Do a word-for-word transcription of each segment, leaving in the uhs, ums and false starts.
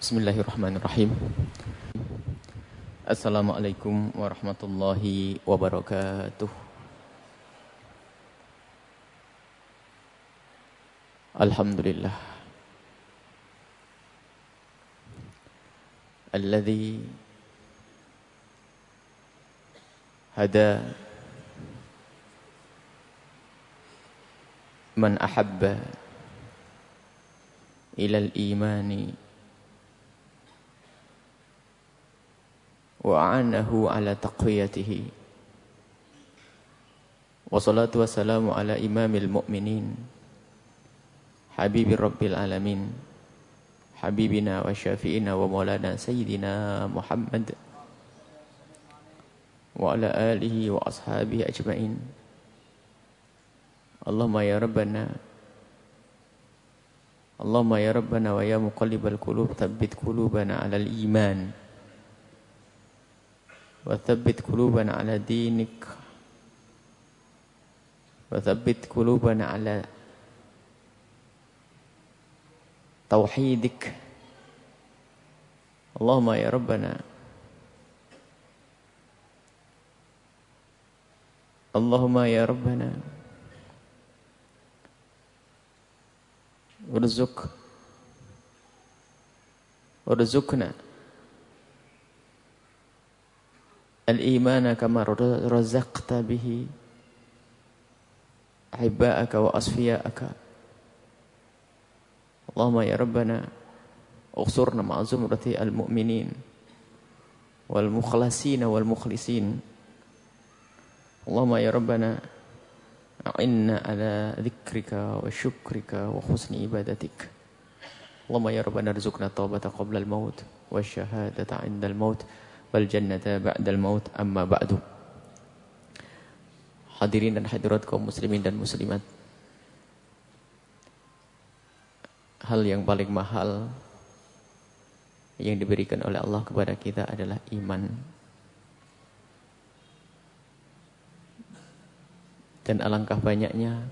Bismillahirrahmanirrahim. Assalamualaikum warahmatullahi wabarakatuh. Alhamdulillah alladzi hada man ahabba ila al-imani wa'anahu ala taqwiyatihi wa salatu wassalamu ala imamil mu'minin habibi rabbil alamin habibina wa syafi'ina wa maulana sayyidina Muhammad wa ala alihi wa ashabihi ajma'in. Allahumma ya rabbana Allahumma ya rabbana wa ya muqallibal qulub tsabbit qulubana ala al-iman وثبت قلوبنا على دينك وثبت قلوبنا على توحيدك اللهم يا ربنا اللهم يا ربنا ارزق ارزقنا al-imana kama razaqta bihi ahibba'aka wa asfiya'aka. Allahumma ya rabbana ughsurna ma'a zumrati al-mu'minin wal mukhlasina wal mukhlisin. Allahumma ya rabbana a'inna ala dhikrika wa syukrika wa husni ibadatik. Allahumma ya rabbana rizukna taubata qabla al-maut wa syahadata 'inda al-maut wal jannata ba'dal maut, amma ba'du. Hadirin dan hadirat kaum muslimin dan muslimat, hal yang paling mahal yang diberikan oleh Allah kepada kita adalah iman. Dan alangkah banyaknya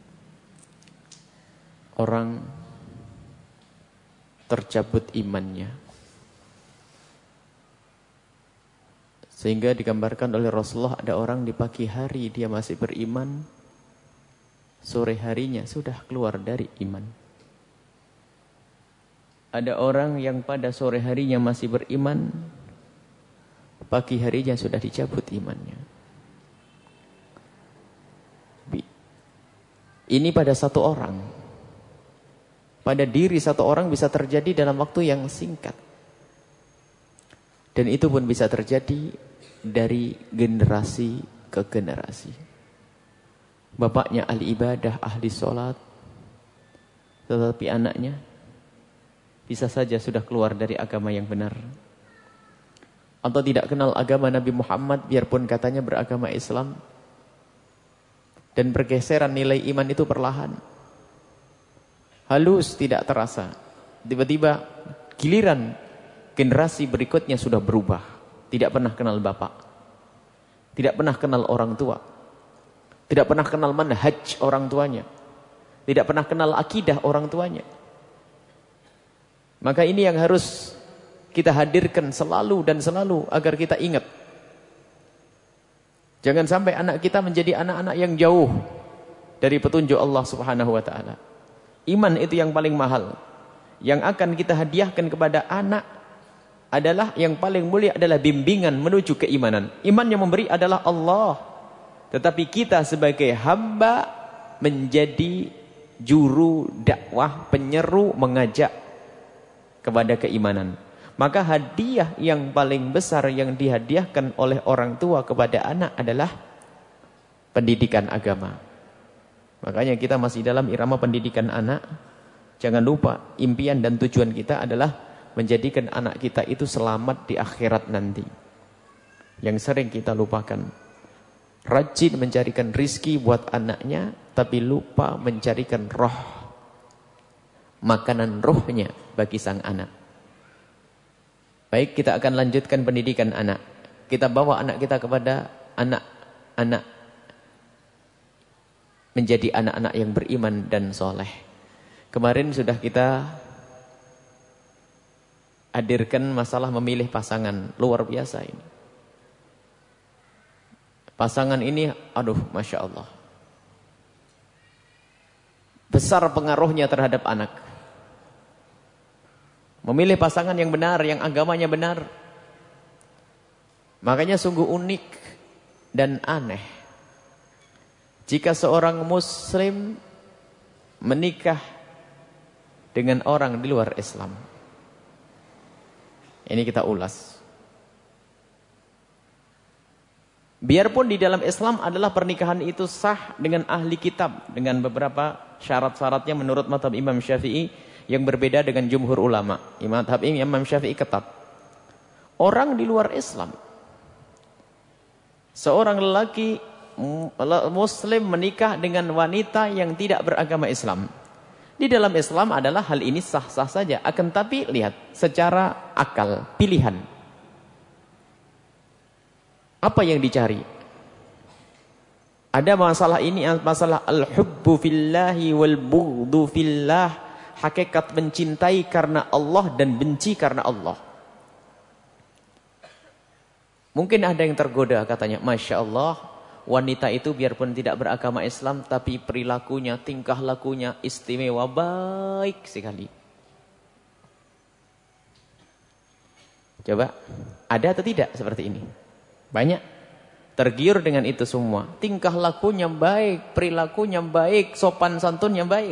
orang tercabut imannya, sehingga digambarkan oleh Rasulullah, ada orang di pagi hari dia masih beriman, sore harinya sudah keluar dari iman. Ada orang yang pada sore harinya masih beriman, pagi harinya sudah dicabut imannya. Ini pada satu orang. Pada diri satu orang bisa terjadi dalam waktu yang singkat. Dan itu pun bisa terjadi dari generasi ke generasi. Bapaknya ahli ibadah, ahli sholat, tetapi anaknya bisa saja sudah keluar dari agama yang benar, atau tidak kenal agama Nabi Muhammad biarpun katanya beragama Islam. Dan pergeseran nilai iman itu perlahan, halus, tidak terasa. Tiba-tiba giliran generasi berikutnya sudah berubah. Tidak pernah kenal bapak, tidak pernah kenal orang tua, tidak pernah kenal manhaj orang tuanya, tidak pernah kenal akidah orang tuanya. Maka ini yang harus kita hadirkan selalu dan selalu agar kita ingat. Jangan sampai anak kita menjadi anak-anak yang jauh dari petunjuk Allah Subhanahu wa taala. Iman itu yang paling mahal. Yang akan kita hadiahkan kepada anak adalah yang paling mulia adalah bimbingan menuju keimanan. Iman yang memberi adalah Allah, tetapi kita sebagai hamba menjadi juru dakwah, penyeru, mengajak kepada keimanan. Maka hadiah yang paling besar yang dihadiahkan oleh orang tua kepada anak adalah pendidikan agama. Makanya kita masih dalam irama pendidikan anak. Jangan lupa impian dan tujuan kita adalah menjadikan anak kita itu selamat di akhirat nanti. Yang sering kita lupakan, rajin mencarikan rizki buat anaknya, tapi lupa mencarikan roh, makanan rohnya bagi sang anak. Baik, kita akan lanjutkan pendidikan anak. Kita bawa anak kita kepada anak-anak menjadi anak-anak yang beriman dan soleh. Kemarin sudah kita hadirkan masalah memilih pasangan. Luar biasa ini. Pasangan ini, aduh, Masya Allah. Besar pengaruhnya terhadap anak. Memilih pasangan yang benar, yang agamanya benar. Makanya sungguh unik dan aneh jika seorang muslim menikah dengan orang di luar Islam. Ini kita ulas. Biarpun di dalam Islam adalah pernikahan itu sah dengan ahli kitab, dengan beberapa syarat-syaratnya menurut mazhab Imam Syafi'i yang berbeda dengan jumhur ulama. Mazhab Imam Syafi'i ketat. Orang di luar Islam, seorang lelaki muslim menikah dengan wanita yang tidak beragama Islam. Di dalam Islam adalah hal ini sah-sah saja. Akan tapi lihat secara akal, pilihan. Apa yang dicari? Ada masalah ini, masalah al-hubbu fillahi wal bughdu fillah. Hakikat mencintai karena Allah dan benci karena Allah. Mungkin ada yang tergoda katanya, Masya Allah, wanita itu biarpun tidak beragama Islam, tapi perilakunya, tingkah lakunya istimewa, baik sekali. Coba, ada atau tidak seperti ini? Banyak tergiur dengan itu semua. Tingkah lakunya baik, perilakunya baik, sopan santunnya baik.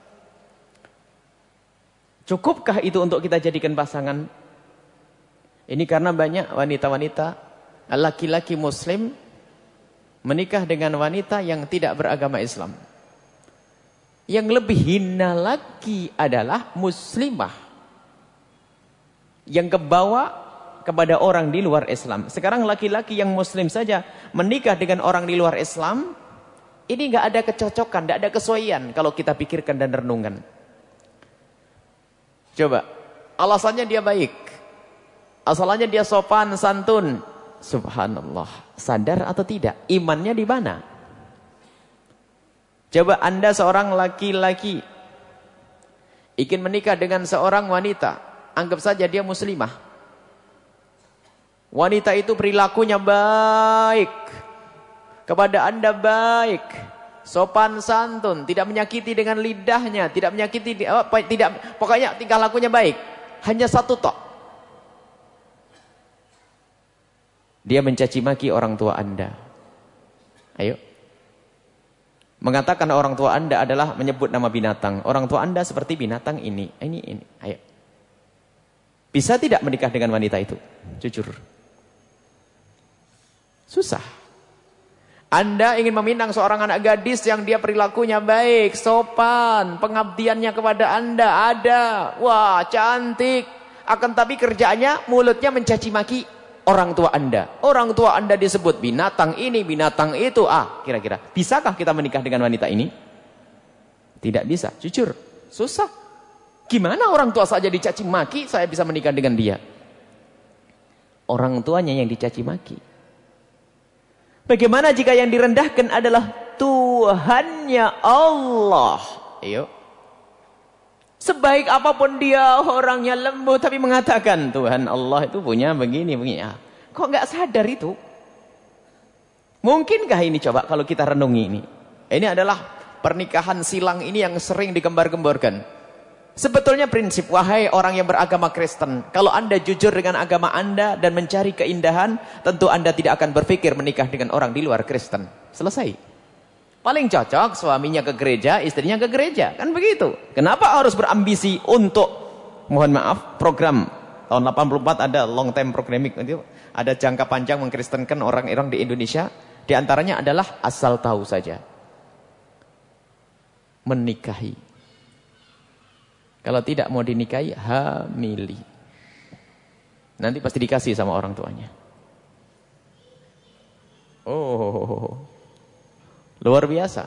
Cukupkah itu untuk kita jadikan pasangan? Ini karena banyak wanita-wanita, laki-laki muslim menikah dengan wanita yang tidak beragama Islam. Yang lebih hina lagi adalah muslimah yang kebawa kepada orang di luar Islam. Sekarang laki-laki yang muslim saja menikah dengan orang di luar Islam, ini nggak ada kecocokan, nggak ada kesesuaian kalau kita pikirkan dan renungkan. Coba, alasannya dia baik, asalnya dia sopan, santun. Subhanallah, sadar atau tidak? Imannya di mana? Coba Anda seorang laki-laki ingin menikah dengan seorang wanita, anggap saja dia muslimah. Wanita itu perilakunya baik, kepada Anda baik, sopan santun, tidak menyakiti dengan lidahnya, tidak menyakiti, apa, tidak, pokoknya tingkah lakunya baik. Hanya satu tok, dia mencaci maki orang tua Anda. Ayo. Mengatakan orang tua Anda adalah menyebut nama binatang. Orang tua Anda seperti binatang ini, ini, ini. Ayo. Bisa tidak menikah dengan wanita itu? Jujur. Susah. Anda ingin meminang seorang anak gadis yang dia perilakunya baik, sopan, pengabdiannya kepada Anda ada. Wah, cantik. Akan tapi kerjaannya, mulutnya mencaci maki orang tua Anda. Orang tua Anda disebut binatang ini, binatang itu. Ah, kira-kira bisakah kita menikah dengan wanita ini? Tidak bisa, jujur. Susah. Gimana orang tua saja dicaci maki, saya bisa menikah dengan dia? Orang tuanya yang dicaci maki. Bagaimana jika yang direndahkan adalah Tuhannya Allah? Ayo. Sebaik apapun dia, orangnya lembut, tapi mengatakan Tuhan Allah itu punya begini, begini. Kok nggak sadar itu? Mungkinkah ini, coba kalau kita renungi ini? Ini adalah pernikahan silang ini yang sering digembar-gemborkan. Sebetulnya prinsip, wahai orang yang beragama Kristen, kalau Anda jujur dengan agama Anda dan mencari keindahan, tentu Anda tidak akan berpikir menikah dengan orang di luar Kristen. Selesai. Paling cocok suaminya ke gereja, istrinya ke gereja. Kan begitu. Kenapa harus berambisi untuk, mohon maaf, program tahun delapan puluh empat ada long term programming, ada jangka panjang mengkristenkan orang-orang di Indonesia. Di antaranya adalah asal tahu saja, menikahi. Kalau tidak mau dinikahi, hamili. Nanti pasti dikasih sama orang tuanya. Oh, luar biasa.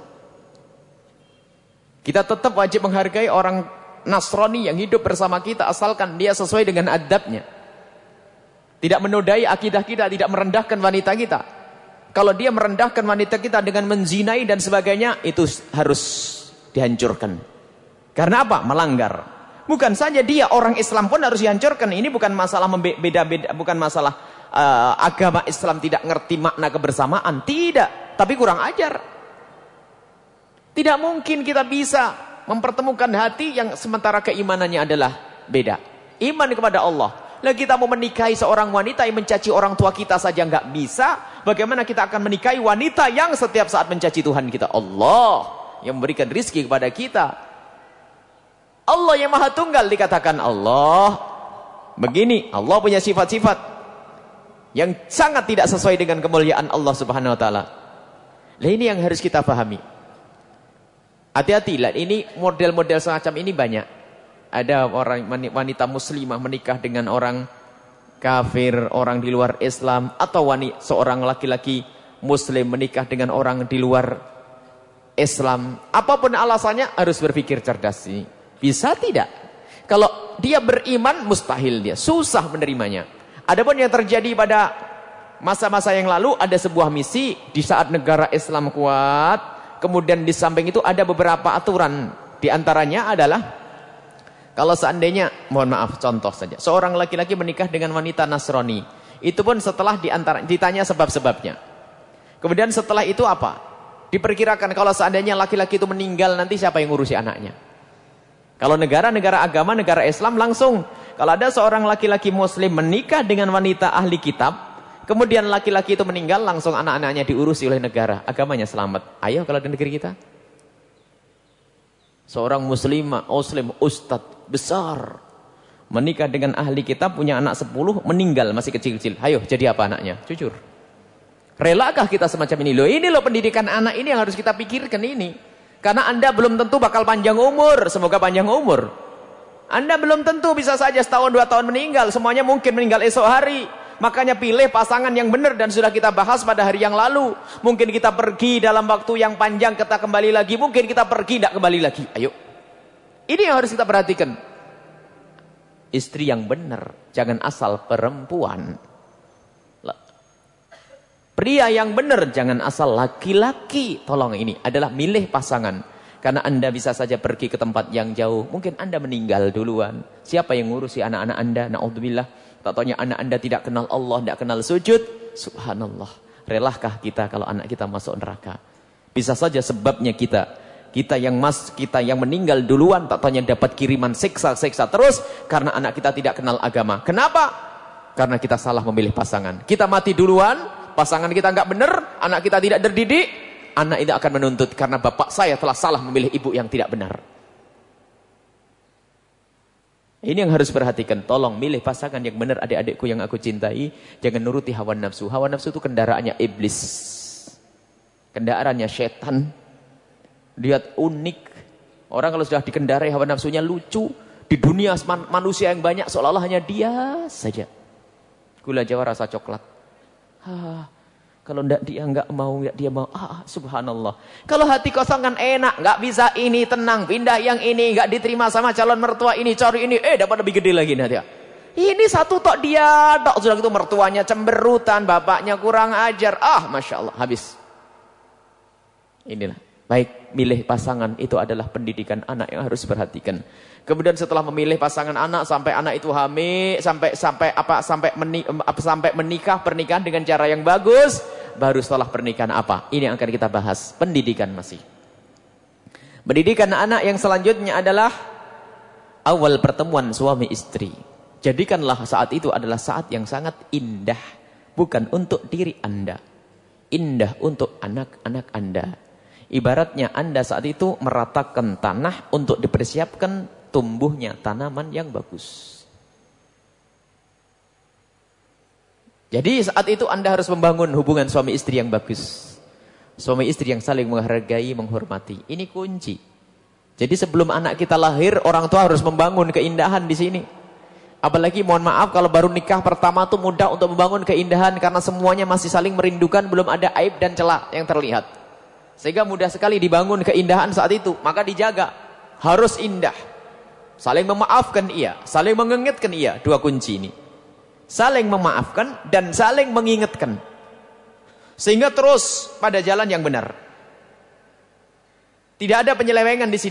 Kita tetap wajib menghargai orang Nasrani yang hidup bersama kita, asalkan dia sesuai dengan adabnya. Tidak menodai akidah kita, tidak merendahkan wanita kita. Kalau dia merendahkan wanita kita dengan menzinai dan sebagainya, itu harus dihancurkan. Karena apa? Melanggar. Bukan saja dia, orang Islam pun harus dihancurkan. Ini bukan masalah beda-beda, bukan masalah uh, agama Islam tidak ngerti makna kebersamaan. Tidak, tapi kurang ajar. Tidak mungkin kita bisa mempertemukan hati yang sementara keimanannya adalah beda. Iman kepada Allah. Lah kita mau menikahi seorang wanita yang mencaci orang tua kita saja nggak bisa. Bagaimana kita akan menikahi wanita yang setiap saat mencaci Tuhan kita? Allah yang memberikan rizki kepada kita. Allah yang maha tunggal dikatakan Allah. Begini, Allah punya sifat-sifat yang sangat tidak sesuai dengan kemuliaan Allah subhanahu wa ta'ala. Nah ini yang harus kita pahami. Hati-hati lah, ini model-model semacam ini banyak. Ada orang wanita muslimah menikah dengan orang kafir, orang di luar Islam, atau wanita seorang laki-laki muslim menikah dengan orang di luar Islam. Apapun alasannya harus berpikir cerdas sih. Bisa tidak? Kalau dia beriman mustahil dia, susah menerimanya. Adapun yang terjadi pada masa-masa yang lalu ada sebuah misi di saat negara Islam kuat, kemudian di samping itu ada beberapa aturan. Di antaranya adalah kalau seandainya, mohon maaf, contoh saja. Seorang laki-laki menikah dengan wanita Nasrani. Itu pun setelah diantara, ditanya sebab-sebabnya. Kemudian setelah itu apa? Diperkirakan kalau seandainya laki-laki itu meninggal, nanti siapa yang ngurusi anaknya? Kalau negara-negara agama, negara Islam langsung. Kalau ada seorang laki-laki muslim menikah dengan wanita ahli kitab, kemudian laki-laki itu meninggal, langsung anak-anaknya diurusi oleh negara. Agamanya selamat. Ayo kalau di negeri kita. Seorang muslimah, muslim, ustadz besar menikah dengan ahli kitab, punya anak sepuluh, meninggal masih kecil-kecil. Ayo jadi apa anaknya? Jujur. Relakah kita semacam ini? Loh ini loh pendidikan anak ini yang harus kita pikirkan ini. Karena Anda belum tentu bakal panjang umur. Semoga panjang umur. Anda belum tentu, bisa saja setahun dua tahun meninggal. Semuanya mungkin meninggal esok hari. Makanya pilih pasangan yang benar, dan sudah kita bahas pada hari yang lalu. Mungkin kita pergi dalam waktu yang panjang, kita kembali lagi. Mungkin kita pergi, tidak kembali lagi. Ayo. Ini yang harus kita perhatikan. Istri yang benar, jangan asal perempuan. Pria yang benar, jangan asal laki-laki. Tolong, ini adalah milih pasangan. Karena Anda bisa saja pergi ke tempat yang jauh. Mungkin Anda meninggal duluan. Siapa yang ngurusi anak-anak Anda? Na'udzubillah. Tak taunya anak Anda tidak kenal Allah, tidak kenal sujud. Subhanallah. Relahkah kita kalau anak kita masuk neraka? Bisa saja sebabnya kita. Kita yang mas, kita yang meninggal duluan, tak taunya dapat kiriman siksa-siksa terus. Karena anak kita tidak kenal agama. Kenapa? Karena kita salah memilih pasangan. Kita mati duluan, pasangan kita nggak benar, anak kita tidak terdidik. Anak itu akan menuntut karena bapak saya telah salah memilih ibu yang tidak benar. Ini yang harus perhatikan. Tolong milih pasangan yang benar, adik-adikku yang aku cintai. Jangan nuruti hawa nafsu. Hawa nafsu itu kendaraannya iblis. Kendaraannya setan. Lihat unik. Orang kalau sudah dikendarai hawa nafsunya lucu. Di dunia manusia yang banyak seolah-olah hanya dia saja. Gula Jawa rasa coklat. Hah. Kalau enggak dia enggak mau, enggak dia mau. Ah, subhanallah. Kalau hati kosong kan enak, enggak bisa ini, tenang, pindah yang ini, enggak diterima sama calon mertua ini, cari ini, eh dapat lebih gede lagi nah dia. Ini satu tok dia, tok sudah gitu mertuanya cemberutan, bapaknya kurang ajar. Ah, Masya Allah, habis. Inilah. Baik, milih pasangan itu adalah pendidikan anak yang harus diperhatikan. Kemudian setelah memilih pasangan anak, sampai anak itu hamil, sampai sampai apa sampai menikah, sampai menikah pernikahan dengan cara yang bagus, baru setelah pernikahan apa? Ini yang akan kita bahas, pendidikan masih. Pendidikan anak yang selanjutnya adalah awal pertemuan suami istri. Jadikanlah saat itu adalah saat yang sangat indah, bukan untuk diri Anda. Indah untuk anak-anak Anda. Ibaratnya Anda saat itu meratakan tanah untuk dipersiapkan tumbuhnya tanaman yang bagus. Jadi saat itu Anda harus membangun hubungan suami istri yang bagus. Suami istri yang saling menghargai, menghormati. Ini kunci. Jadi sebelum anak kita lahir, orang tua harus membangun keindahan di sini. Apalagi mohon maaf kalau baru nikah pertama tuh mudah untuk membangun keindahan karena semuanya masih saling merindukan, belum ada aib dan celah yang terlihat. Sehingga mudah sekali dibangun keindahan saat itu. Maka dijaga. Harus indah. Saling memaafkan iya. Saling mengingatkan iya. Dua kunci ini. Saling memaafkan dan saling mengingatkan. Sehingga terus pada jalan yang benar. Tidak ada penyelewengan di sini.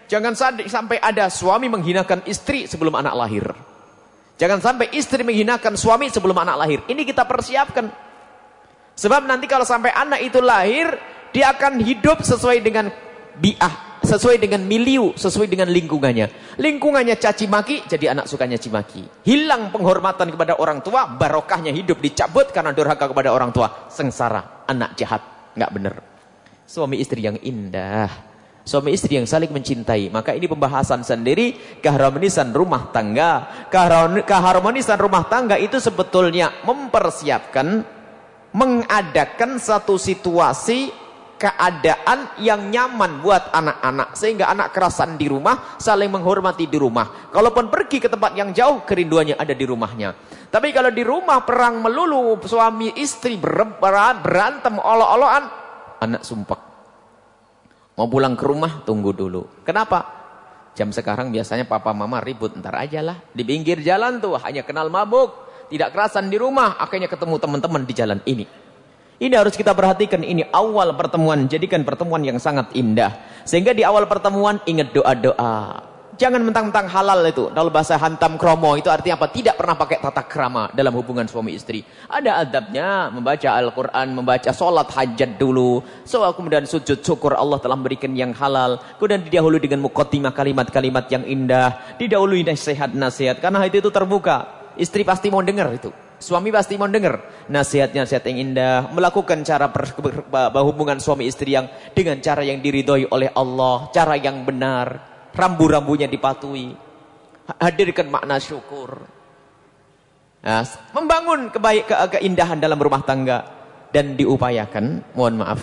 Jangan sampai ada suami menghinakan istri sebelum anak lahir. Jangan sampai istri menghinakan suami sebelum anak lahir. Ini kita persiapkan. Sebab nanti kalau sampai anak itu lahir, dia akan hidup sesuai dengan bi'ah, sesuai dengan milieu, sesuai dengan lingkungannya. Lingkungannya caci maki, jadi anak sukanya cimaki. Hilang penghormatan kepada orang tua, barokahnya hidup dicabut karena durhaka kepada orang tua. Sengsara, anak jahat, nggak benar. Suami istri yang indah, suami istri yang saling mencintai. Maka ini pembahasan sendiri, keharmonisan rumah tangga. Keharmonisan rumah tangga itu sebetulnya mempersiapkan, mengadakan satu situasi, keadaan yang nyaman buat anak-anak. Sehingga anak kerasan di rumah, saling menghormati di rumah. Kalaupun pergi ke tempat yang jauh, kerinduannya ada di rumahnya. Tapi kalau di rumah perang melulu, suami istri berantem olo-oloan, anak sumpek. Mau pulang ke rumah, tunggu dulu. Kenapa? Jam sekarang biasanya papa mama ribut, ntar aja lah. Di pinggir jalan tuh hanya kenal mabuk, tidak kerasan di rumah, akhirnya ketemu teman-teman di jalan ini. Ini harus kita perhatikan, ini awal pertemuan, jadikan pertemuan yang sangat indah. Sehingga di awal pertemuan ingat doa-doa. Jangan mentang-mentang halal itu. Kalau bahasa hantam kromo itu artinya apa? Tidak pernah pakai tata krama dalam hubungan suami istri. Ada adabnya, membaca Al-Quran, membaca sholat hajat dulu. So, kemudian sujud syukur Allah telah memberikan yang halal. Kemudian didahului dengan muqaddimah kalimat-kalimat yang indah. Didahului nasihat-nasihat. Karena hati itu terbuka. Istri pasti mau dengar itu. Suami pasti mau dengar nasihat-nasihat yang indah, melakukan cara berhubungan suami istri yang dengan cara yang diridhoi oleh Allah, cara yang benar, rambu-rambunya dipatuhi, hadirkan makna syukur, nah, membangun kebaik ke keindahan dalam rumah tangga dan diupayakan. Mohon maaf,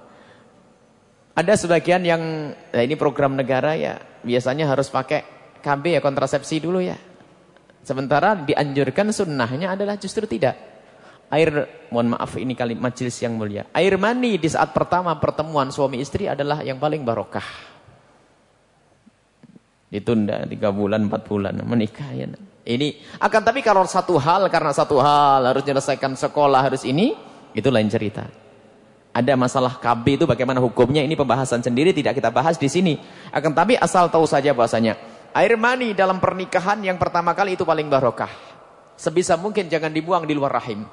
ada sebagian yang, nah ini program negara ya, biasanya harus pakai K B ya, kontrasepsi dulu ya. Sementara dianjurkan sunnahnya adalah justru tidak. Air, mohon maaf ini kali majelis yang mulia. Air mani di saat pertama pertemuan suami istri adalah yang paling barokah. Ditunda tiga bulan, empat bulan menikah ya. Ini akan, tapi kalau satu hal, karena satu hal harus menyelesaikan sekolah, harus ini, itu lain cerita. Ada masalah K B itu bagaimana hukumnya, ini pembahasan sendiri, tidak kita bahas di sini. Akan tapi asal tahu saja bahasanya air mani dalam pernikahan yang pertama kali itu paling barokah. Sebisa mungkin jangan dibuang di luar rahim.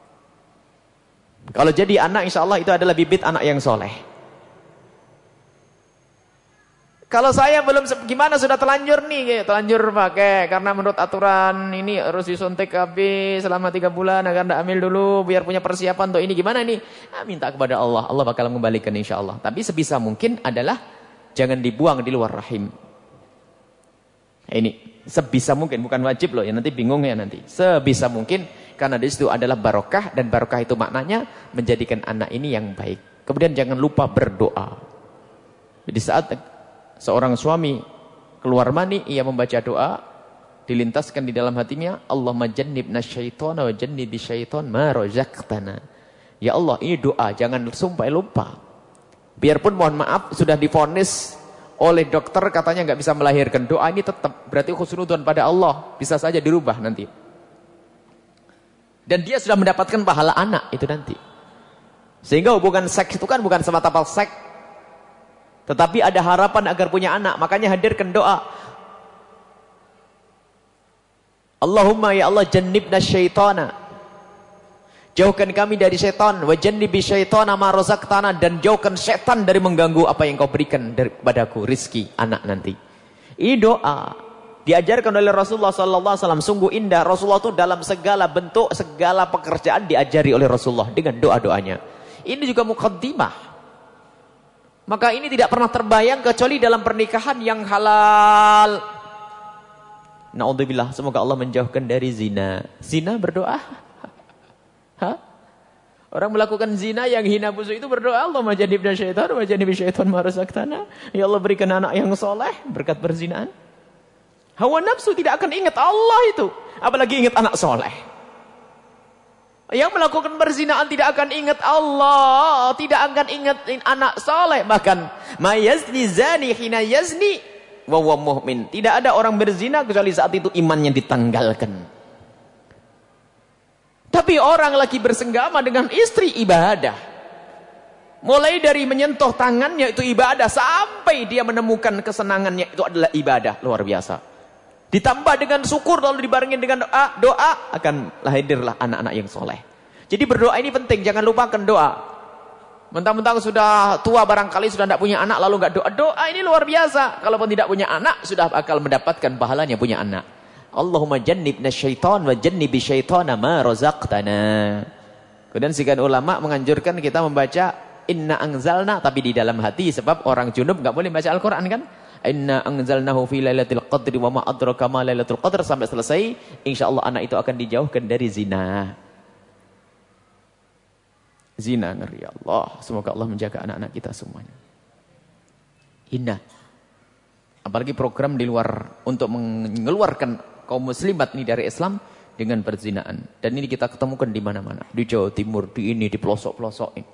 Kalau jadi anak, insya Allah itu adalah bibit anak yang soleh. Kalau saya belum, gimana sudah telanjur nih, telanjur pakai, karena menurut aturan ini harus disuntik K B selama tiga bulan agar tidak ambil dulu, biar punya persiapan untuk ini. Gimana nih? Nah, minta kepada Allah, Allah bakal mengembalikan insya Allah. Tapi sebisa mungkin adalah jangan dibuang di luar rahim. Ini sebisa mungkin, bukan wajib loh ya, nanti bingung ya nanti. Sebisa mungkin, karena di situ adalah barokah, dan barokah itu maknanya menjadikan anak ini yang baik. Kemudian jangan lupa berdoa. Jadi saat seorang suami keluar mani, ia membaca doa, dilintaskan di dalam hatinya, Allahumma jannibna syaitana wa jannibi syaitan ma razaqtana. Ya Allah, ini doa, jangan sampai lupa. Biarpun mohon maaf sudah divonis oleh dokter katanya nggak bisa melahirkan, doa ini tetap berarti husnudzon pada Allah, bisa saja dirubah nanti. Dan dia sudah mendapatkan pahala anak itu nanti. Sehingga hubungan seks itu kan bukan semata-mata seks, tetapi ada harapan agar punya anak. Makanya hadirkan doa. Allahumma ya Allah jannibna syaitana. Jauhkan kami dari setan, wa jannibi syaitana ma razaqtana, dan jauhkan setan dari mengganggu apa yang kau berikan kepadaku, rizki anak nanti. Ini doa diajarkan oleh Rasulullah sallallahu alaihi wasallam, sungguh indah. Rasulullah itu dalam segala bentuk, segala pekerjaan diajari oleh Rasulullah dengan doa-doanya. Ini juga muqaddimah. Maka ini tidak pernah terbayang kecuali dalam pernikahan yang halal. Na'udzubillah, semoga Allah menjauhkan dari zina. Zina berdoa. Hah? Orang melakukan zina yang hina busuk itu berdoa, Allahumma jannibna syaitan wa jannibi syaitan ma razaqtana. Ya Allah, berikan anak yang soleh berkat perzinaan. Hawa nafsu tidak akan ingat Allah itu, apalagi ingat anak soleh. Yang melakukan perzinaan tidak akan ingat Allah, tidak akan ingat anak soleh. Bahkan mayazni zani hina yazni wa huwa mu'min. Tidak ada orang berzina kecuali saat itu imannya ditanggalkan. Tapi orang lagi bersenggama dengan istri ibadah. Mulai dari menyentuh tangannya itu ibadah, sampai dia menemukan kesenangannya itu adalah ibadah luar biasa. Ditambah dengan syukur lalu dibarengin dengan doa, doa akan hadirlah anak-anak yang soleh. Jadi berdoa ini penting, jangan lupakan doa. Mentang-mentang sudah tua barangkali sudah tidak punya anak lalu nggak doa, doa ini luar biasa. Kalaupun tidak punya anak sudah bakal mendapatkan pahalanya punya anak. Allahumma jannibna syaitan wa jannibi syaitana ma razaqtana. Kemudian sekian ulama menganjurkan kita membaca inna anzalna tapi di dalam hati, sebab orang junub enggak boleh baca Al-Qur'an kan? Inna anzalnahu fi lailatul qadri wa ma adraka ma lailatul qadr sampai selesai, insyaallah anak itu akan dijauhkan dari zina. Zina, ngeri Allah. Semoga Allah menjaga anak-anak kita semuanya. Indah. Apalagi program di luar untuk mengeluarkan kaum muslimat ini dari Islam dengan perzinaan. Dan ini kita ketemukan di mana-mana, di Jawa Timur, di ini, di pelosok-pelosok ini.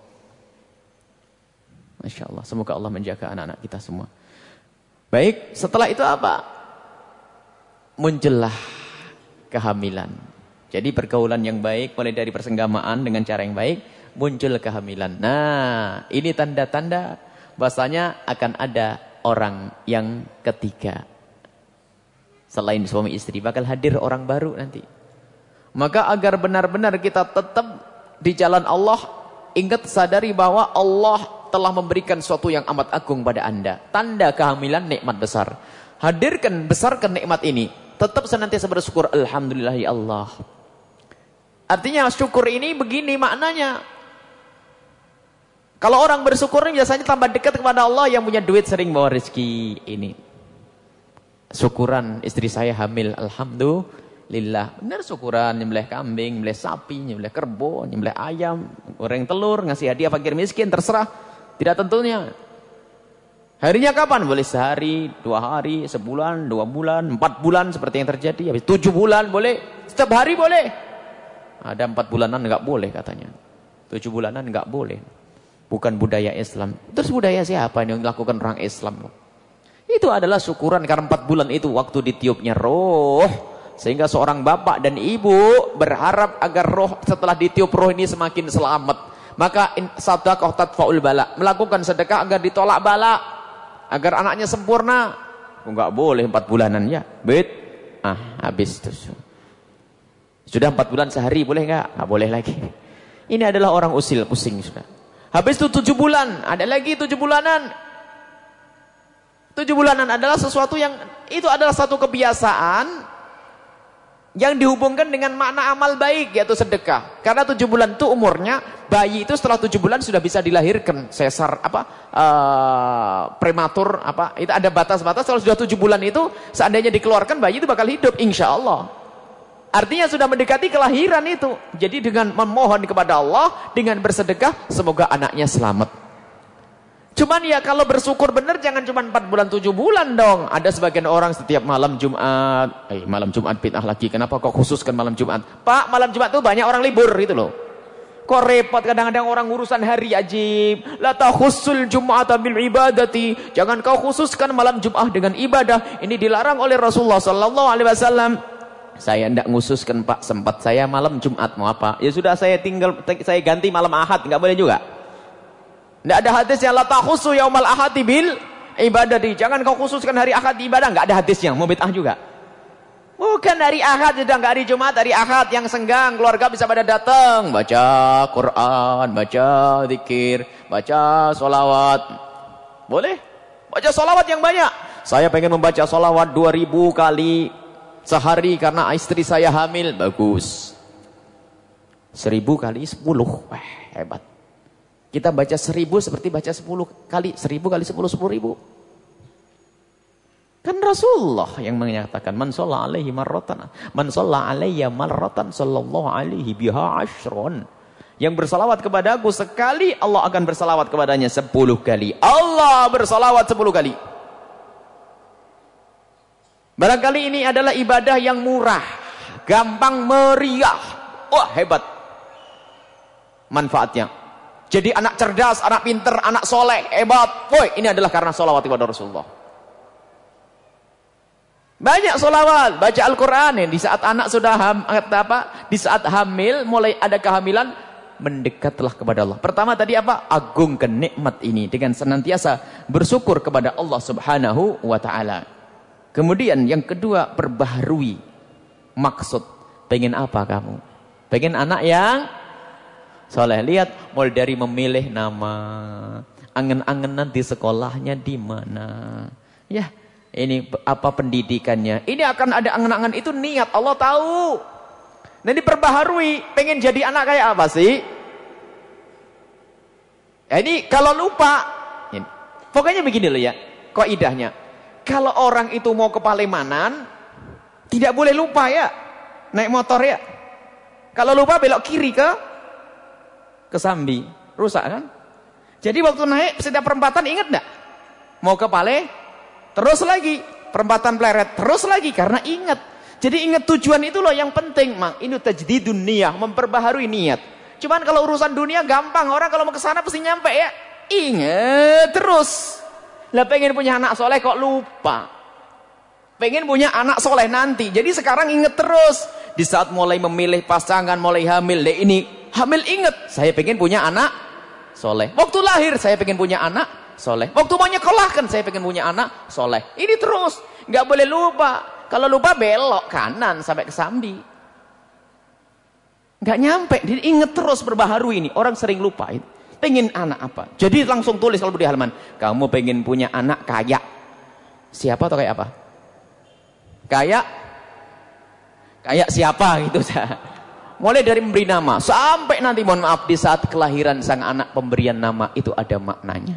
Masya Allah, semoga Allah menjaga anak-anak kita semua. Baik, setelah itu apa? Muncullah kehamilan. Jadi pergaulan yang baik, mulai dari persenggamaan dengan cara yang baik, muncul kehamilan. Nah, ini tanda-tanda bahasanya akan ada orang yang ketiga. Selain suami istri, bakal hadir orang baru nanti. Maka agar benar-benar kita tetap di jalan Allah, ingat sadari bahwa Allah telah memberikan sesuatu yang amat agung pada anda. Tanda kehamilan nikmat besar. Hadirkan, besarkan nikmat ini. Tetap senantiasa bersyukur. Alhamdulillah ya Allah. Artinya syukur ini begini maknanya. Kalau orang bersyukur biasanya tambah dekat kepada Allah. Yang punya duit sering bawa rezeki ini. Syukuran istri saya hamil. Alhamdulillah. Benar syukuran. Nyembelih kambing, nyembelih sapi, nyembelih kerbau, nyembelih ayam, goreng telur, ngasih hadiah fakir miskin, terserah. Tidak tentunya. Harinya kapan? Boleh sehari, dua hari, sebulan, dua bulan, empat bulan seperti yang terjadi. Habis tujuh bulan boleh. Setiap hari boleh. Ada empat bulanan enggak boleh katanya. Tujuh bulanan enggak boleh. Bukan budaya Islam. Terus budaya siapa yang dilakukan orang Islam? Itu adalah syukuran karena empat bulan itu waktu ditiupnya roh. Sehingga seorang bapak dan ibu berharap agar roh setelah ditiup roh ini semakin selamat. Maka sedekah tadfaul bala, melakukan sedekah agar ditolak bala, agar anaknya sempurna. Enggak boleh empat bulanan ya, bet. Ah, habis tuh. Sudah empat bulan sehari boleh enggak? Enggak boleh lagi. Ini adalah orang usil, pusing sudah. Habis itu tujuh bulan, ada lagi tujuh bulanan. Tujuh bulanan adalah sesuatu yang itu adalah satu kebiasaan yang dihubungkan dengan makna amal baik, yaitu sedekah. Karena tujuh bulan itu umurnya, bayi itu setelah tujuh bulan sudah bisa dilahirkan, sesar apa uh, prematur apa itu ada batas-batas. Kalau sudah tujuh bulan itu seandainya dikeluarkan, bayi itu bakal hidup insya Allah. Artinya sudah mendekati kelahiran itu. Jadi dengan memohon kepada Allah, dengan bersedekah, semoga anaknya selamat. Cuman ya kalau bersyukur benar jangan cuma empat bulan tujuh bulan dong. Ada sebagian orang setiap malam Jumat, eh malam Jumat bid'ah lagi. Kenapa kok khususkan malam Jumat? Pak, malam Jumat tuh banyak orang libur gitu loh. Kok repot kadang-kadang orang urusan hari ajib. La takhussul Jum'ata bil ibadati. Jangan kau khususkan malam Jumat dengan ibadah. Ini dilarang oleh Rasulullah sallallahu alaihi wasallam. Saya tidak khususkan Pak, sempat saya malam Jumat mau apa? Ya sudah saya tinggal saya ganti malam Ahad, enggak boleh juga. Tidak ada hadisnya la takhusu yaumal ahadi bil ibadati. Jangan kau khususkan hari Ahad di ibadah. Enggak ada hadisnya. Mau bid'ah juga. Bukan hari Ahad sudah, enggak hari Jumat, hari Ahad yang senggang keluarga bisa pada datang baca Quran, baca zikir, baca sholawat. Boleh? Baca sholawat yang banyak. Saya pengen membaca sholawat dua ribu kali sehari karena istri saya hamil. Bagus. Seribu kali sepuluh. Wah, hebat. Kita baca seribu seperti baca sepuluh kali. Seribu kali sepuluh, sepuluh ribu. Kan Rasulullah yang menyatakan. Man sholla alaihi marratan. Man sholla alaiya marratan. Sallallahu alaihi biha ashron. Yang bersalawat kepada aku sekali. Allah akan bersalawat kepadanya sepuluh kali. Allah bersalawat sepuluh kali. Barangkali ini adalah ibadah yang murah. Gampang meriah. Wah, hebat. Manfaatnya. Jadi anak cerdas, anak pinter, anak soleh, hebat. Woi, ini adalah karena sholawat kepada Rasulullah. Banyak sholawat, baca Al-Quran. Di saat anak sudah ham, apa? Di saat hamil, mulai ada kehamilan, mendekatlah kepada Allah. Pertama tadi apa? Agungkan nikmat ini dengan senantiasa bersyukur kepada Allah Subhanahu wa taala. Kemudian yang kedua, perbaharui maksud. Pengen apa kamu? Pengen anak yang soleh. Lihat, mulai dari memilih nama, angen-angenan di sekolahnya di mana. Ya, ini apa pendidikannya. Ini akan ada angen-angen, itu niat Allah tahu. Nah, diperbaharui, pengen jadi anak kayak apa sih? Ya, ini kalau lupa, ini. Pokoknya begini loh ya, kaidahnya. Kalau orang itu mau ke Palemanan, tidak boleh lupa ya, naik motor ya. Kalau lupa belok kiri ke ke Sambi, rusak kan? Jadi waktu naik setiap perempatan ingat enggak? Mau ke Pale, terus lagi, perempatan Pleret, terus lagi, karena ingat. Jadi ingat tujuan itu loh yang penting. Mak, ini tajdidun niyah, memperbaharui niat. Cuman kalau urusan dunia gampang, orang kalau mau ke sana pasti nyampe ya. Ingat terus. Lah pengen punya anak soleh kok lupa. Pengen punya anak soleh nanti. Jadi sekarang ingat terus. Di saat mulai memilih pasangan, mulai hamil, deh ini hamil ingat. Saya pengen punya anak soleh. Waktu lahir saya pengen punya anak soleh. Waktu mau nyekolahkan saya pengen punya anak soleh. Ini terus, nggak boleh lupa. Kalau lupa belok kanan sampai ke Sambi. Nggak nyampe, jadi ingat terus perbaharui ini. Orang sering lupa. Pengen anak apa? Jadi langsung tulis kalau di halaman. Kamu pengen punya anak kaya. Siapa atau kayak apa? Kayak? Kayak siapa gitu. Mulai dari memberi nama. Sampai nanti mohon maaf di saat kelahiran sang anak pemberian nama itu ada maknanya.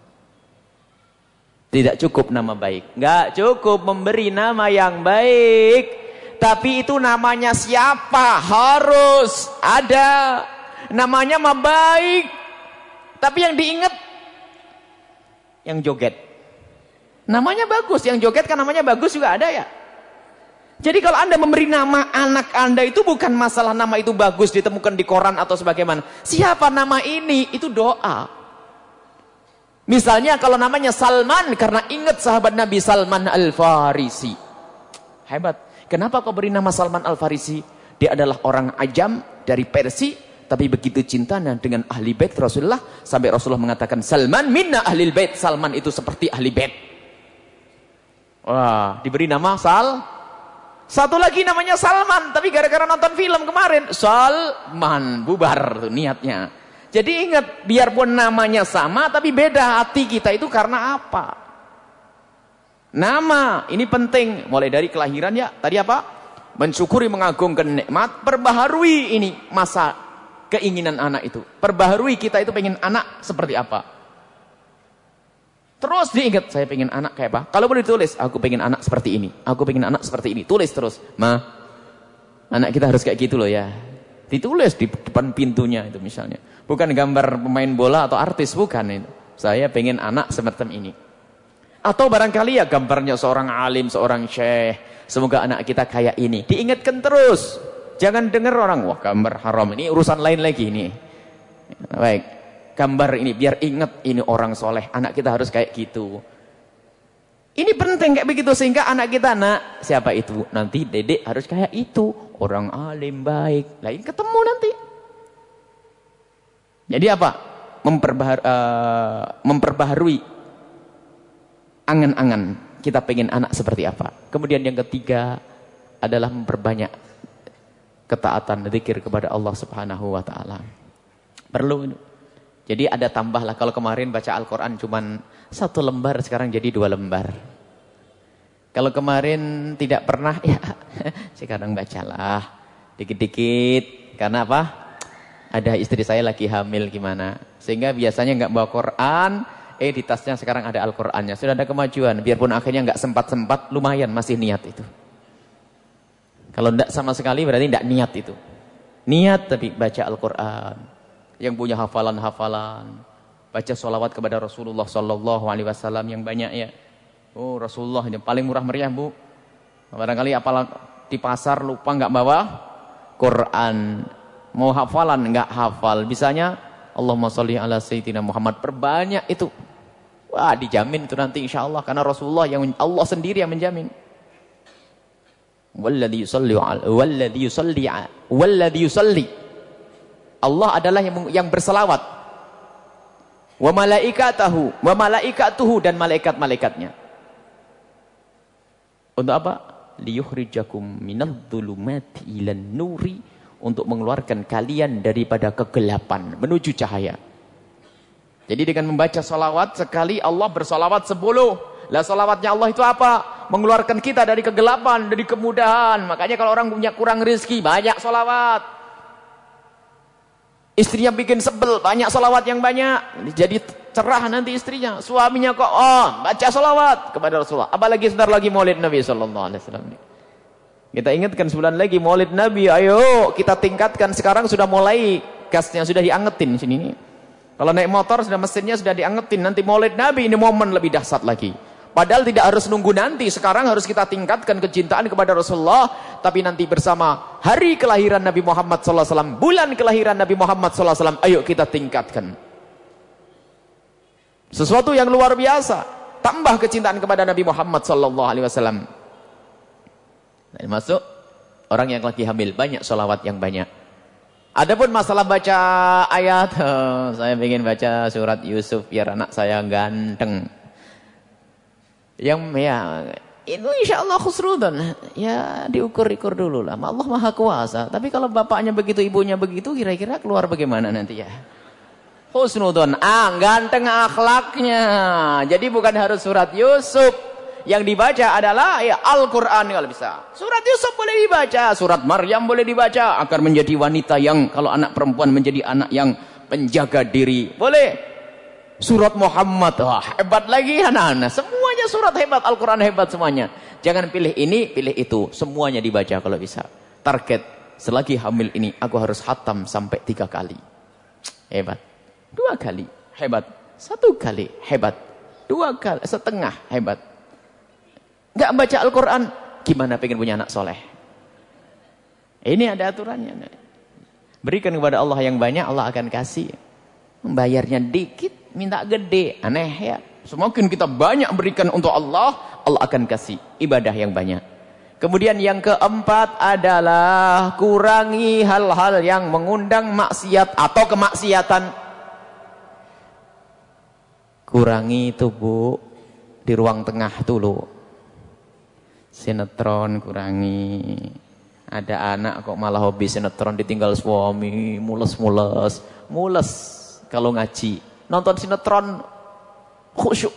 Tidak cukup nama baik. Nggak cukup memberi nama yang baik. Tapi itu namanya siapa? Harus ada. Namanya mah baik. Tapi yang diingat yang joget. Namanya bagus. Yang joget kan namanya bagus juga ada ya. Jadi kalau Anda memberi nama anak Anda itu bukan masalah nama itu bagus ditemukan di koran atau sebagaimana. Siapa nama ini? Itu doa. Misalnya kalau namanya Salman karena ingat sahabat Nabi Salman Al-Farisi. Hebat. Kenapa kau beri nama Salman Al-Farisi? Dia adalah orang ajam dari Persia, tapi begitu cintanya dengan ahli bait Rasulullah sampai Rasulullah mengatakan Salman minna ahlil bait. Salman itu seperti ahli bait. Wah, diberi nama Sal. Satu lagi namanya Salman, tapi gara-gara nonton film kemarin Salman bubar tuh niatnya. Jadi ingat, biarpun namanya sama, tapi beda hati kita itu karena apa? Nama, ini penting. Mulai dari kelahiran ya, tadi apa? Mensyukuri, mengagungkan nikmat, perbaharui ini masa keinginan anak itu. Perbaharui kita itu pengen anak seperti apa? Terus diingat, saya pengen anak kayak apa? Kalau boleh ditulis, aku pengen anak seperti ini. Aku pengen anak seperti ini. Tulis terus. Ma, anak kita harus kayak gitu loh ya. Ditulis di depan pintunya itu misalnya. Bukan gambar pemain bola atau artis, bukan itu. Saya pengen anak semacam ini. Atau barangkali ya gambarnya seorang alim, seorang syekh. Semoga anak kita kayak ini. Diingatkan terus. Jangan dengar orang, wah gambar haram. Ini urusan lain lagi ini. Baik. Gambar ini biar ingat ini orang soleh. Anak kita harus kayak gitu. Ini penting kayak begitu sehingga anak kita, nak siapa itu? Nanti dedek harus kayak itu. Orang alim baik. Lain ketemu nanti. Jadi apa? Memperbahar, uh, memperbaharui angan-angan. Kita pengen anak seperti apa. Kemudian yang ketiga adalah memperbanyak ketaatan, zikir kepada Allah Subhanahu wa taala. Perlu itu. Jadi ada tambahlah, kalau kemarin baca Al-Quran cuman satu lembar, sekarang jadi dua lembar. Kalau kemarin tidak pernah, ya sekarang bacalah dikit-dikit. Karena apa? Ada istri saya lagi hamil gimana. Sehingga biasanya nggak bawa Quran, eh di tasnya sekarang ada Al-Qurannya. Sudah ada kemajuan, biarpun akhirnya nggak sempat-sempat, lumayan masih niat itu. Kalau enggak sama sekali berarti enggak niat itu. Niat tapi baca Al-Quran. Yang punya hafalan-hafalan. Baca sholawat kepada Rasulullah Sallallahu Alaihi Wasallam yang banyak ya. Oh Rasulullah yang paling murah meriah bu. Barangkali apalah di pasar lupa enggak bawa Quran. Mau hafalan enggak hafal. Bisanya Allahumma sholli ala sayyidina Muhammad. Perbanyak itu. Wah dijamin itu nanti insya Allah. Karena Rasulullah yang Allah sendiri yang menjamin. Walladhi yusalli walladhi yusalli walladhi yusalli Allah adalah yang, yang berselawat. Wa malaikatahu, wa malaikatuhu, dan malaikat-malaikatnya. Untuk apa? Liyukhrijakum minadh-dhulumati ilan nuri, untuk mengeluarkan kalian daripada kegelapan menuju cahaya. Jadi dengan membaca salawat sekali, Allah bersalawat sepuluh. Lah salawatnya Allah itu apa? Mengeluarkan kita dari kegelapan, dari kemudahan. Makanya kalau orang punya kurang rezeki, banyak salawat. Istrinya bikin sebel, banyak salawat yang banyak. Jadi cerah nanti istrinya. Suaminya kok, oh baca salawat kepada Rasulullah. Apalagi sebentar lagi maulid Nabi Sallallahu Alaihi Wasallam. Kita ingatkan sebulan lagi maulid Nabi. Ayo kita tingkatkan. Sekarang sudah mulai gasnya sudah diangetin sini nih. Kalau naik motor sudah mesinnya sudah diangetin. Nanti maulid Nabi ini momen lebih dahsyat lagi. Padahal tidak harus nunggu nanti. Sekarang harus kita tingkatkan kecintaan kepada Rasulullah. Tapi nanti bersama hari kelahiran Nabi Muhammad shallallahu alaihi wasallam. Bulan kelahiran Nabi Muhammad shallallahu alaihi wasallam. Ayo kita tingkatkan. Sesuatu yang luar biasa. Tambah kecintaan kepada Nabi Muhammad shallallahu alaihi wasallam. Masuk orang yang lagi hamil. Banyak sholawat yang banyak. Adapun masalah baca ayat. Oh, saya ingin baca surat Yusuf biar anak saya ganteng. Yang ya itu insya Allah khusrudun, ya diukur-ukur dulu lah. Allah maha kuasa. Tapi kalau bapaknya begitu, ibunya begitu, kira-kira keluar bagaimana nanti ya? Khusnudun, ah ganteng akhlaknya. Jadi bukan harus surat Yusuf, yang dibaca adalah ya Al-Quran kalau bisa. Surat Yusuf boleh dibaca, surat Maryam boleh dibaca, agar menjadi wanita yang, kalau anak perempuan menjadi anak yang penjaga diri, boleh. Surat Muhammad, wah hebat lagi anak-anak. Semuanya surat hebat, Al-Quran hebat semuanya. Jangan pilih ini, pilih itu. Semuanya dibaca kalau bisa. Target, selagi hamil ini aku harus khatam sampai tiga kali. Hebat. Dua kali, hebat. Satu kali, hebat. Dua kali, setengah, hebat. Gak baca Al-Quran, gimana pengen punya anak soleh? Ini ada aturannya. Berikan kepada Allah yang banyak, Allah akan kasih. Membayarnya dikit, minta gede, aneh ya. Semakin kita banyak berikan untuk Allah, Allah akan kasih ibadah yang banyak. Kemudian yang keempat adalah kurangi hal-hal yang mengundang maksiat atau kemaksiatan. Kurangi itu Bu, di ruang tengah dulu. Sinetron kurangi. Ada anak kok malah hobi sinetron, ditinggal suami, mules-mules, mules kalau ngaji. Nonton sinetron khusyuk.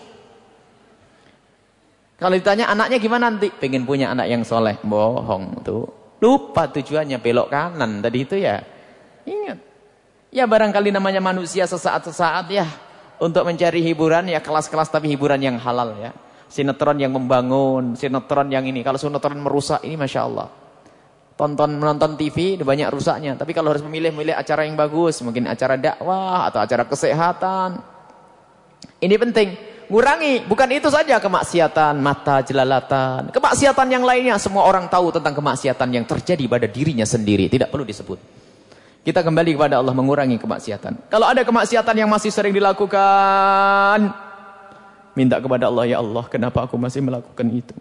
Kalau ditanya anaknya gimana nanti? Pengen punya anak yang soleh. Bohong tuh. Lupa tujuannya, belok kanan tadi itu ya. Ingat. Ya barangkali namanya manusia sesaat-sesaat ya. Untuk mencari hiburan ya kelas-kelas tapi hiburan yang halal ya. Sinetron yang membangun, sinetron yang ini. Kalau sinetron merusak ini Masya Allah. Tonton menonton T V banyak rusaknya. Tapi kalau harus memilih-milih acara yang bagus, mungkin acara dakwah atau acara kesehatan. Ini penting. Ngurangi, bukan itu saja kemaksiatan, mata, jelalatan. Kemaksiatan yang lainnya, semua orang tahu tentang kemaksiatan yang terjadi pada dirinya sendiri. Tidak perlu disebut. Kita kembali kepada Allah mengurangi kemaksiatan. Kalau ada kemaksiatan yang masih sering dilakukan, minta kepada Allah, ya Allah, kenapa aku masih melakukan itu?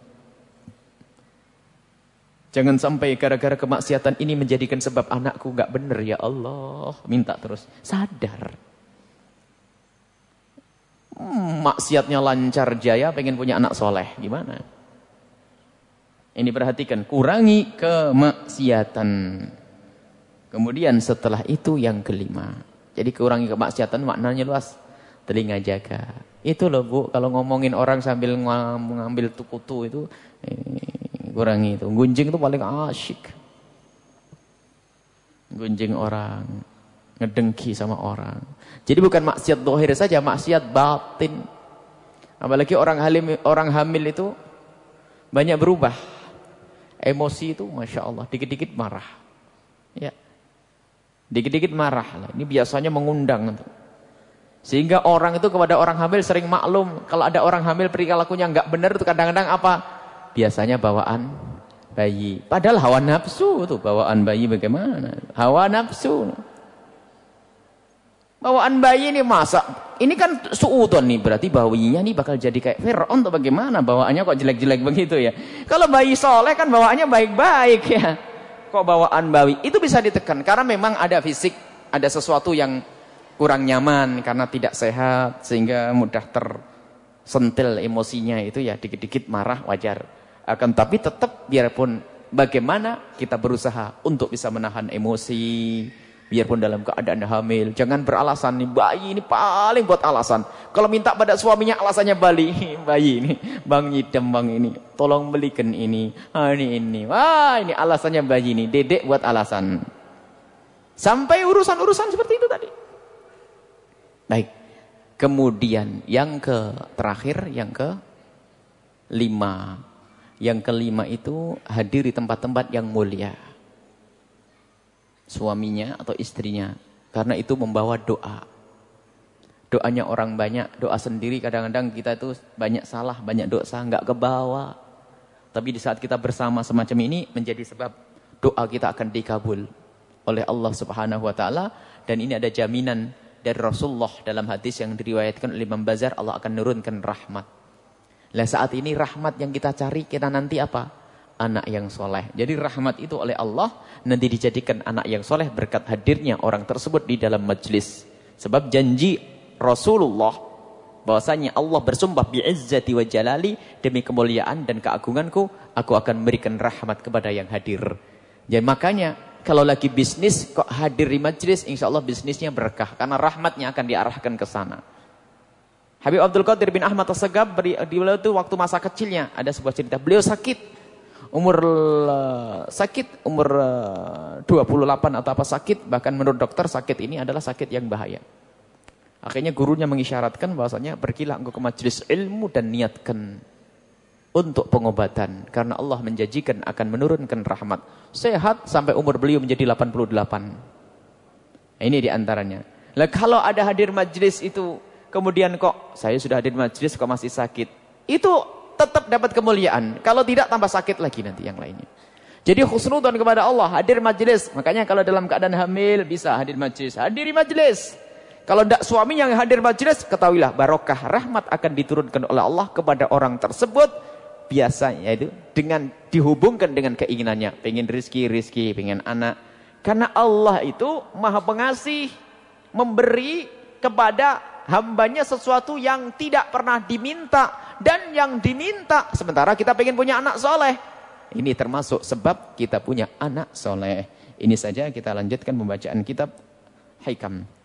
Jangan sampai gara-gara kemaksiatan ini menjadikan sebab anakku gak benar, ya Allah. Minta terus. Sadar. Hmm, maksiatnya lancar jaya, pengen punya anak soleh. Gimana? Ini perhatikan. Kurangi kemaksiatan. Kemudian setelah itu yang kelima. Jadi kurangi kemaksiatan maknanya luas. Telinga jaga. Itu loh Bu, kalau ngomongin orang sambil ngambil tukutu itu. Eh, kurangi itu. Gunjing itu paling asyik. Gunjing orang. Ngedengki sama orang. Jadi bukan maksiat dohir saja, maksiat batin. Apalagi orang hamil, orang hamil itu banyak berubah. Emosi itu Masya Allah, dikit-dikit marah. Ya. Dikit-dikit marah. Ini biasanya mengundang. Sehingga orang itu kepada orang hamil sering maklum. Kalau ada orang hamil perilakunya nggak benar itu kadang-kadang apa? Biasanya bawaan bayi. Padahal hawa nafsu itu bawaan bayi bagaimana? Hawa nafsu. Bawaan bayi ini masa? Ini kan suudon nih, berarti bayinya nih bakal jadi kayak Fir'aun atau bagaimana? Bawaannya kok jelek-jelek begitu ya? Kalau bayi soleh kan bawaannya baik-baik ya. Kok bawaan bayi? Itu bisa ditekan karena memang ada fisik, ada sesuatu yang kurang nyaman karena tidak sehat sehingga mudah tersentil emosinya itu ya dikit-dikit marah wajar. Akan tapi tetap biarpun bagaimana kita berusaha untuk bisa menahan emosi biarpun dalam keadaan hamil. Jangan beralasan nih bayi ini paling buat alasan. Kalau minta pada suaminya alasannya bali, bayi ini, bang nyidem bang ini, tolong belikan ini, ah, ini ini, wah ini alasannya bayi ini, dedek buat alasan. Sampai urusan-urusan seperti itu tadi. Baik. Kemudian yang ke terakhir, yang ke lima. Yang kelima itu hadir di tempat-tempat yang mulia. Suaminya atau istrinya. Karena itu membawa doa. Doanya orang banyak, doa sendiri kadang-kadang kita itu banyak salah, banyak dosa, enggak kebawa. Tapi di saat kita bersama semacam ini menjadi sebab doa kita akan dikabul oleh Allah Subhanahu wa taala, dan ini ada jaminan dari Rasulullah dalam hadis yang diriwayatkan oleh Imam Bazar, Allah akan menurunkan rahmat. Lah saat ini rahmat yang kita cari kita nanti apa? Anak yang soleh. Jadi rahmat itu oleh Allah nanti dijadikan anak yang soleh berkat hadirnya orang tersebut di dalam majlis. Sebab janji Rasulullah bahwasanya Allah bersumpah bi'izzati wa jalali, demi kemuliaan dan keagunganku aku akan memberikan rahmat kepada yang hadir. Jadi makanya kalau lagi bisnis kok hadir di majlis, insya Allah bisnisnya berkah karena rahmatnya akan diarahkan ke sana. Habib Abdul Qadir bin Ahmad As-Sagab di beliau itu waktu masa kecilnya ada sebuah cerita, beliau sakit. Umur uh, sakit, umur uh, dua puluh delapan atau apa sakit, bahkan menurut dokter sakit ini adalah sakit yang bahaya. Akhirnya gurunya mengisyaratkan bahwasanya pergilah engkau ke majelis ilmu dan niatkan untuk pengobatan. Karena Allah menjanjikan akan menurunkan rahmat. Sehat sampai umur beliau menjadi delapan puluh delapan. Ini diantaranya. Lah kalau ada hadir majelis itu, kemudian kok saya sudah hadir majelis kok masih sakit. Itu tetap dapat kemuliaan. Kalau tidak tambah sakit lagi nanti yang lainnya. Jadi husnudzon kepada Allah, hadir majelis. Makanya kalau dalam keadaan hamil bisa hadir majelis. Hadiri majelis. Kalau tidak suami yang hadir majelis, ketahuilah barokah rahmat akan diturunkan oleh Allah kepada orang tersebut. Biasanya itu dengan dihubungkan dengan keinginannya. Pengen rizki, rizki, pengen anak. Karena Allah itu maha pengasih, memberi kepada hambanya sesuatu yang tidak pernah diminta. Dan yang diminta, sementara kita pengen punya anak soleh. Ini termasuk sebab kita punya anak soleh. Ini saja kita lanjutkan pembacaan kitab Hikam.